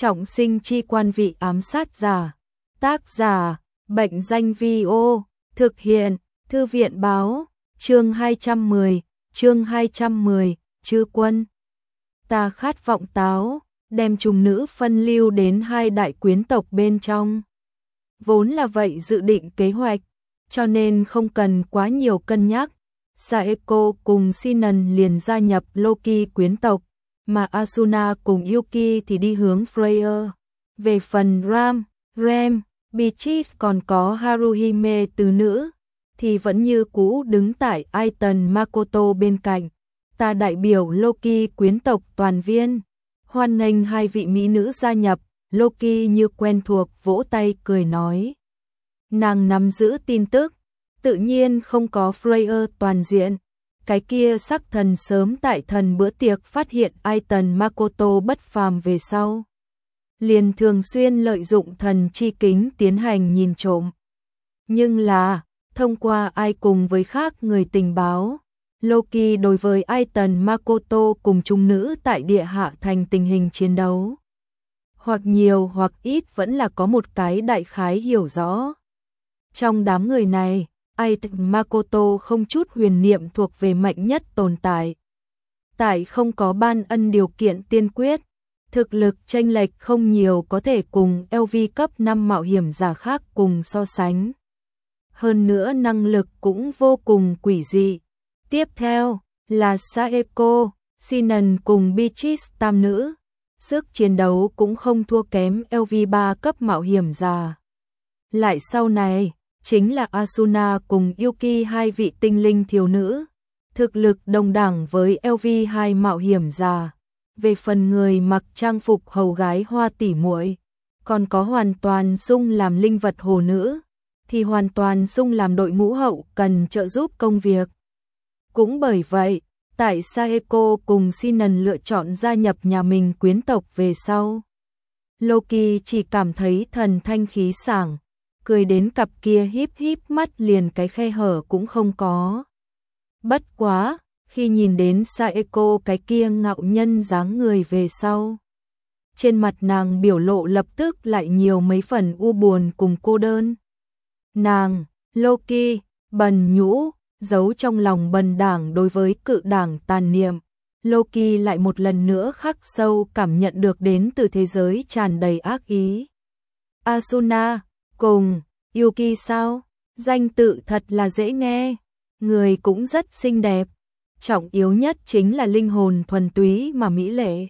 Trọng sinh chi quan vị ám sát giả. Tác giả, Bệnh danh Vi-ô, thực hiện, Thư viện báo, chương 210, Chư quân. Ta khát vọng táo, đem trùng nữ phân lưu đến hai đại quyến tộc bên trong. Vốn là vậy dự định kế hoạch, cho nên không cần quá nhiều cân nhắc. Saeko cùng Sinon liền gia nhập Loki quyến tộc, mà Asuna cùng Yuki thì đi hướng Freya. Về phần Rem, Beatrice còn có Haruhime tứ nữ, thì vẫn như cũ đứng tại Aiton Makoto bên cạnh. Ta đại biểu Loki quyến tộc toàn viên, hoan nghênh hai vị mỹ nữ gia nhập. Loki như quen thuộc vỗ tay cười nói. Nàng nắm giữ tin tức, tự nhiên không có Freya toàn diện. Cái kia sắc thần sớm tại thần bữa tiệc phát hiện Aiton Makoto bất phàm về sau, liền thường xuyên lợi dụng thần chi kính tiến hành nhìn trộm. Nhưng là, thông qua ai cùng với khác người tình báo, Loki đối với Aiton Makoto cùng trung nữ tại địa hạ thành tình hình chiến đấu, hoặc nhiều hoặc ít vẫn là có một cái đại khái hiểu rõ. Trong đám người này, Aiton Makoto không chút huyền niệm thuộc về mạnh nhất tồn tại. Tại không có ban ân điều kiện tiên quyết, thực lực chênh lệch không nhiều có thể cùng LV cấp 5 mạo hiểm giả khác cùng so sánh. Hơn nữa năng lực cũng vô cùng quỷ dị. Tiếp theo là Saeko, Sinon cùng Beatrice tam nữ. Sức chiến đấu cũng không thua kém LV3 cấp mạo hiểm giả. Lại sau này, chính là Asuna cùng Yuki hai vị tinh linh thiếu nữ. Thực lực đồng đẳng với LV2 mạo hiểm giả. Về phần người mặc trang phục hầu gái hoa tỉ muội, còn có hoàn toàn sung làm linh vật hồ nữ, thì hoàn toàn sung làm đội ngũ hậu cần trợ giúp công việc. Cũng bởi vậy, tại Saeko cùng Sinon lựa chọn gia nhập nhà mình quyến tộc về sau, Loki chỉ cảm thấy thần thanh khí sảng, cười đến cặp kia híp híp mắt liền cái khe hở cũng không có. Bất quá, khi nhìn đến Saeko cái kia ngạo nhân dáng người về sau, trên mặt nàng biểu lộ lập tức lại nhiều mấy phần u buồn cùng cô đơn. Nàng, Loki, bần nhũ, giấu trong lòng bần đảng đối với cự đảng tàn niệm. Loki lại một lần nữa khắc sâu cảm nhận được đến từ thế giới tràn đầy ác ý. Asuna, cùng, Yuki sao? Danh tự thật là dễ nghe, người cũng rất xinh đẹp. Trọng yếu nhất chính là linh hồn thuần túy mà mỹ lệ.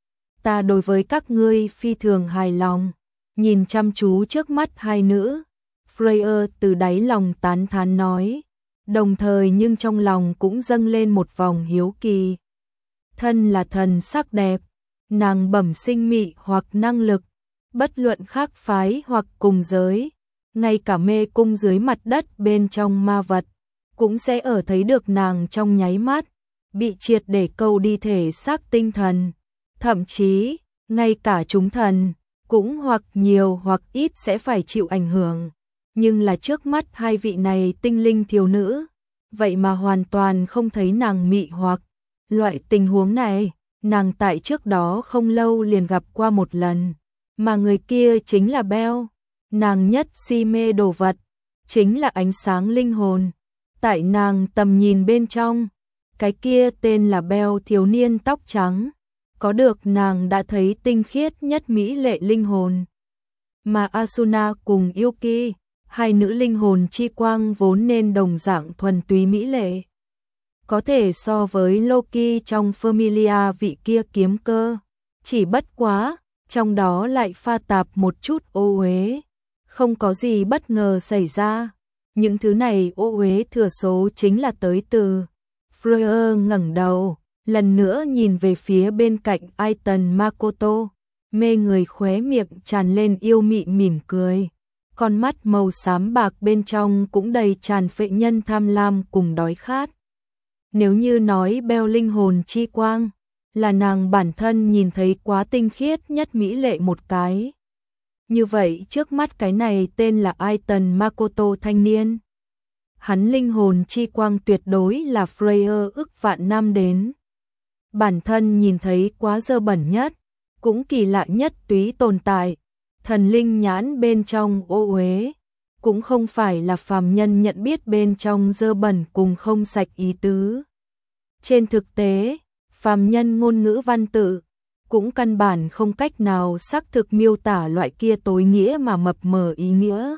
Ta đối với các ngươi phi thường hài lòng. Nhìn chăm chú trước mắt hai nữ, Freya từ đáy lòng tán thán nói, đồng thời nhưng trong lòng cũng dâng lên một vòng hiếu kỳ. Thân là thần sắc đẹp, nàng bẩm sinh mị hoặc năng lực, bất luận khác phái hoặc cùng giới, ngay cả mê cung dưới mặt đất bên trong ma vật, cũng sẽ ở thấy được nàng trong nháy mắt, bị triệt để câu đi thể xác tinh thần. Thậm chí, ngay cả chúng thần, cũng hoặc nhiều hoặc ít sẽ phải chịu ảnh hưởng. Nhưng là trước mắt hai vị này tinh linh thiếu nữ, vậy mà hoàn toàn không thấy nàng mị hoặc. Loại tình huống này, nàng tại trước đó không lâu liền gặp qua một lần, mà người kia chính là Belle. Nàng nhất si mê đồ vật, chính là ánh sáng linh hồn. Tại nàng tầm nhìn bên trong, cái kia tên là Belle thiếu niên tóc trắng, có được nàng đã thấy tinh khiết nhất mỹ lệ linh hồn. Mà Asuna cùng Yuki, hai nữ linh hồn chi quang vốn nên đồng dạng thuần túy mỹ lệ. Có thể so với Loki trong Familia vị kia kiếm cơ, chỉ bất quá, trong đó lại pha tạp một chút ô uế. Không có gì bất ngờ xảy ra. Những thứ này ô uế thừa số chính là tới từ. Freya ngẩng đầu, lần nữa nhìn về phía bên cạnh Aiton Makoto, mê người khóe miệng tràn lên yêu mị mỉm cười. Con mắt màu xám bạc bên trong cũng đầy tràn phệ nhân tham lam cùng đói khát. Nếu như nói Belle linh hồn chi quang, là nàng bản thân nhìn thấy quá tinh khiết nhất mỹ lệ một cái. Như vậy trước mắt cái này tên là Aiton Makoto thanh niên. Hắn linh hồn chi quang tuyệt đối là Freya ức vạn năm đến. Bản thân nhìn thấy quá dơ bẩn nhất, cũng kỳ lạ nhất túy tồn tại, thần linh nhãn bên trong ô uế, cũng không phải là phàm nhân nhận biết bên trong dơ bẩn cùng không sạch ý tứ. Trên thực tế, phàm nhân ngôn ngữ văn tự cũng căn bản không cách nào xác thực miêu tả loại kia tối nghĩa mà mập mờ ý nghĩa.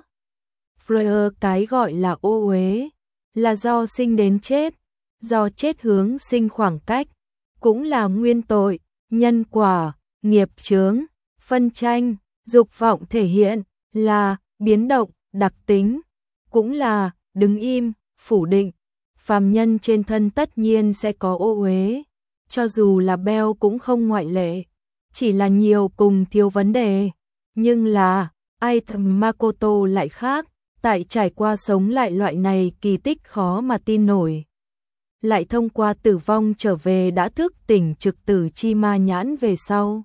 Freire cái gọi là ô uế là do sinh đến chết, do chết hướng sinh khoảng cách, cũng là nguyên tội, nhân quả, nghiệp chướng, phân tranh, dục vọng thể hiện, là biến động, đặc tính, cũng là đứng im, phủ định. Phàm nhân trên thân tất nhiên sẽ có ô uế, cho dù là Bell cũng không ngoại lệ, chỉ là nhiều cùng thiếu vấn đề. Nhưng là, Item Makoto lại khác, tại trải qua sống lại loại này kỳ tích khó mà tin nổi. Lại thông qua tử vong trở về đã thức tỉnh trực tử chi ma nhãn về sau.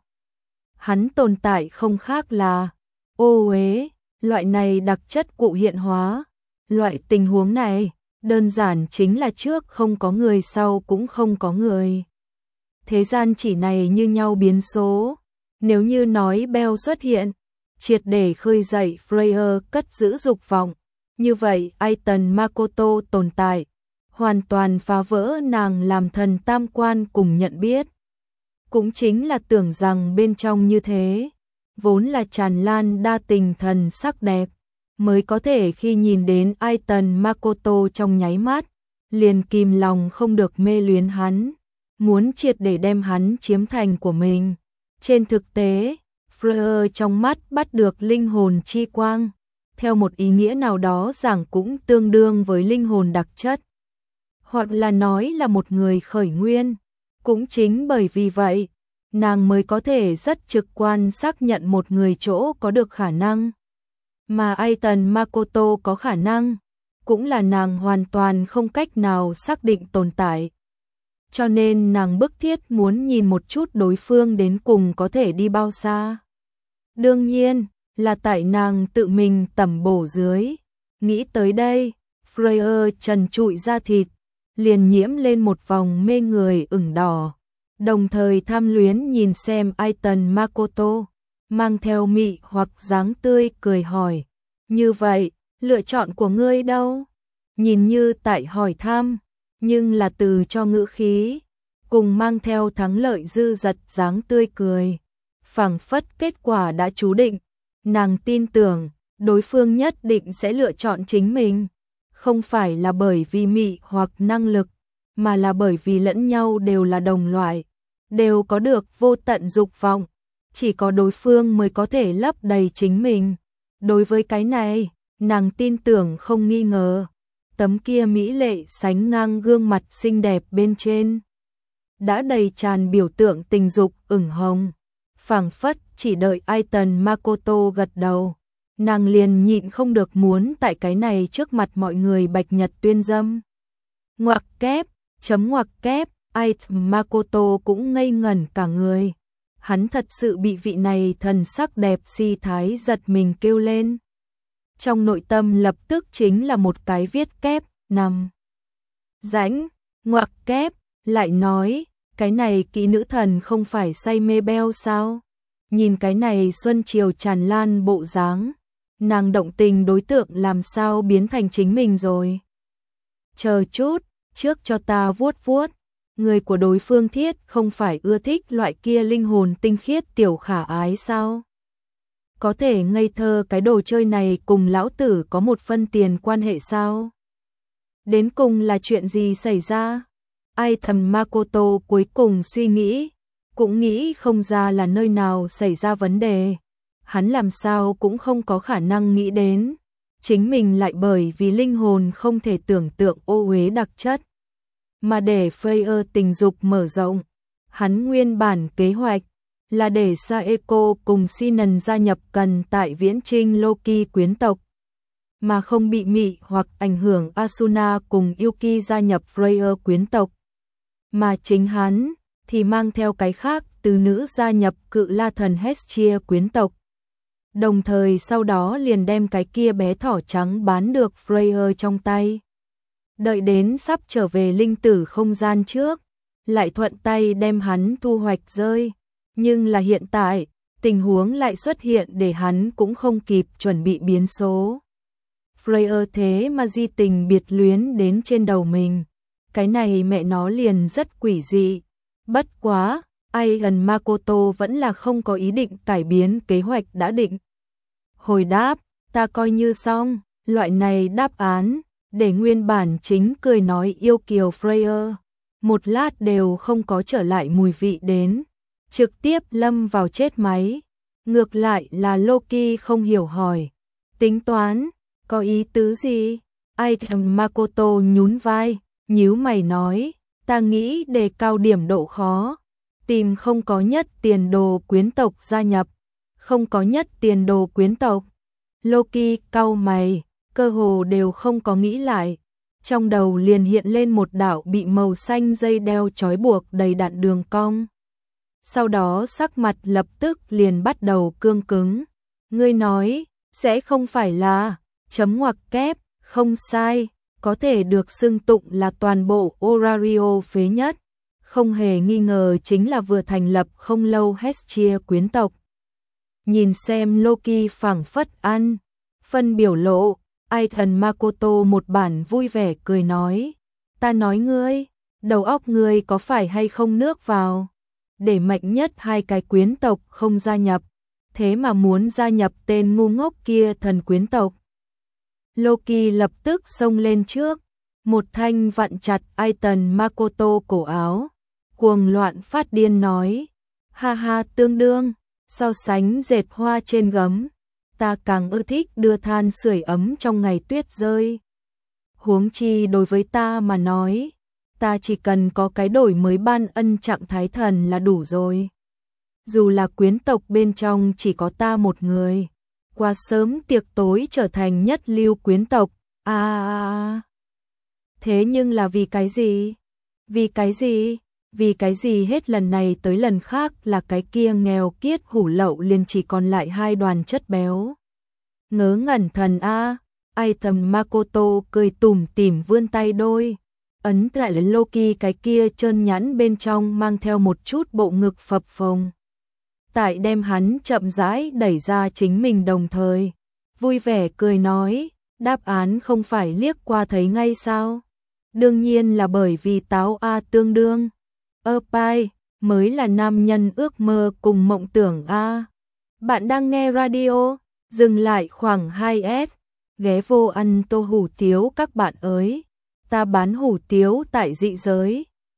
Hắn tồn tại không khác là ô uế, loại này đặc chất cụ hiện hóa. Loại tình huống này, đơn giản chính là trước không có người sau cũng không có người. Thế gian chỉ này như nhau biến số. Nếu như nói Bell xuất hiện, triệt để khơi dậy Freire cất giữ dục vọng, như vậy Aiton Makoto tồn tại, hoàn toàn phá vỡ nàng làm thần tam quan cùng nhận biết. Cũng chính là tưởng rằng bên trong như thế, vốn là tràn lan đa tình thần sắc đẹp, mới có thể khi nhìn đến Aiton Makoto trong nháy mắt, liền kìm lòng không được mê luyến hắn, muốn triệt để đem hắn chiếm thành của mình. Trên thực tế, Freire trong mắt bắt được linh hồn chi quang, theo một ý nghĩa nào đó giảng cũng tương đương với linh hồn đặc chất, hoặc là nói là một người khởi nguyên. Cũng chính bởi vì vậy, nàng mới có thể rất trực quan xác nhận một người chỗ có được khả năng, mà Aiton Makoto có khả năng, cũng là nàng hoàn toàn không cách nào xác định tồn tại. Cho nên nàng bức thiết muốn nhìn một chút đối phương đến cùng có thể đi bao xa. Đương nhiên, là tại nàng tự mình tẩm bổ dưới. Nghĩ tới đây, Freire trần trụi da thịt, liền nhiễm lên một vòng mê người ửng đỏ, đồng thời tham luyến nhìn xem Aiton Makoto, mang theo mị hoặc dáng tươi cười hỏi, như vậy, lựa chọn của ngươi đâu? Nhìn như tại hỏi thăm, nhưng là từ cho ngữ khí, cùng mang theo thắng lợi dư dật dáng tươi cười, phảng phất kết quả đã chú định, nàng tin tưởng, đối phương nhất định sẽ lựa chọn chính mình, không phải là bởi vì mị hoặc năng lực, mà là bởi vì lẫn nhau đều là đồng loại, đều có được vô tận dục vọng, chỉ có đối phương mới có thể lấp đầy chính mình. Đối với cái này, nàng tin tưởng không nghi ngờ. Tấm kia mỹ lệ sánh ngang gương mặt xinh đẹp bên trên, đã đầy tràn biểu tượng tình dục ửng hồng, phảng phất chỉ đợi Aiton Makoto gật đầu, nàng liền nhịn không được muốn tại cái này trước mặt mọi người bạch nhật tuyên dâm. Ngoặc kép, chấm ngoặc kép, Aiton Makoto cũng ngây ngẩn cả người, hắn thật sự bị vị này thần sắc đẹp si thái giật mình kêu lên. Trong nội tâm lập tức chính là một cái viết kép, nằm rãnh, ngoặc kép, lại nói, cái này kỹ nữ thần không phải say mê Bell sao? Nhìn cái này xuân chiều tràn lan bộ dáng, nàng động tình đối tượng làm sao biến thành chính mình rồi? Chờ chút, trước cho ta vuốt vuốt, người của đối phương thiết không phải ưa thích loại kia linh hồn tinh khiết tiểu khả ái sao? Có thể ngây thơ cái đồ chơi này cùng lão tử có một phân tiền quan hệ sao? Đến cùng là chuyện gì xảy ra? Aiton Makoto cuối cùng suy nghĩ, cũng nghĩ không ra là nơi nào xảy ra vấn đề. Hắn làm sao cũng không có khả năng nghĩ đến, chính mình lại bởi vì linh hồn không thể tưởng tượng ô uế đặc chất, mà để Freire tình dục mở rộng. Hắn nguyên bản kế hoạch là để Saeko cùng Sinon gia nhập cần tại viễn trinh Loki quyến tộc, mà không bị mị hoặc ảnh hưởng Asuna cùng Yuki gia nhập Freire quyến tộc. Mà chính hắn thì mang theo cái khác từ nữ gia nhập cự la thần Hestia quyến tộc. Đồng thời sau đó liền đem cái kia bé thỏ trắng bán được Freire trong tay. Đợi đến sắp trở về linh tử không gian trước, lại thuận tay đem hắn thu hoạch rơi. Nhưng là hiện tại, tình huống lại xuất hiện để hắn cũng không kịp chuẩn bị biến số. Freya thế mà di tình biệt luyến đến trên đầu mình. Cái này mẹ nó liền rất quỷ dị. Bất quá, Aigan Makoto vẫn là không có ý định cải biến kế hoạch đã định. Hồi đáp, ta coi như xong, loại này đáp án, để nguyên bản chính cười nói yêu kiều Freya. Một lát đều không có trở lại mùi vị đến, trực tiếp lâm vào chết máy. Ngược lại là Loki không hiểu hỏi, tính toán, có ý tứ gì? Aigan Makoto nhún vai, nhíu mày nói, ta nghĩ đề cao điểm độ khó, tìm không có nhất tiền đồ quyến tộc gia nhập, không có nhất tiền đồ quyến tộc. Loki cau mày, cơ hồ đều không có nghĩ lại, trong đầu liền hiện lên một đạo bị màu xanh dây đeo trói buộc đầy đặn đường cong. Sau đó sắc mặt lập tức liền bắt đầu cương cứng. Ngươi nói, sẽ không phải là, chấm ngoặc kép, không sai, có thể được xưng tụng là toàn bộ Orario phế nhất. Không hề nghi ngờ chính là vừa thành lập không lâu Hestia quyến tộc. Nhìn xem Loki phảng phất ăn, phân biểu lộ, Aigan Makoto một bản vui vẻ cười nói, ta nói ngươi, đầu óc ngươi có phải hay không nước vào, để mạnh nhất hai cái quyến tộc không gia nhập, thế mà muốn gia nhập tên ngu ngốc kia thần quyến tộc. Loki lập tức xông lên trước, một thanh vặn chặt Aigan Makoto cổ áo, cuồng loạn phát điên nói, ha ha tương đương, so sánh dệt hoa trên gấm, ta càng ưa thích đưa than sưởi ấm trong ngày tuyết rơi. Huống chi đối với ta mà nói, ta chỉ cần có cái đổi mới ban ân trạng thái thần là đủ rồi. Dù là quyến tộc bên trong chỉ có ta một người, qua sớm tiệc tối trở thành nhất lưu quyến tộc. Thế nhưng là vì cái gì? Vì cái gì? Vì cái gì hết lần này tới lần khác là cái kia nghèo kiết hủ lậu liền chỉ còn lại hai đoàn chất béo. Ngớ ngẩn thần a. Aigan Makoto cười tủm tỉm vươn tay đôi, ấn lại lên Loki cái kia trơn nhẵn bên trong mang theo một chút bộ ngực phập phồng. Tại đem hắn chậm rãi đẩy ra chính mình đồng thời, vui vẻ cười nói, đáp án không phải liếc qua thấy ngay sao? Đương nhiên là bởi vì táo A tương đương. Pai mới là nam nhân ước mơ cùng mộng tưởng A. Bạn đang nghe radio, dừng lại khoảng 2S, ghé vô ăn tô hủ tiếu các bạn ơi. Ta bán hủ tiếu tại dị giới.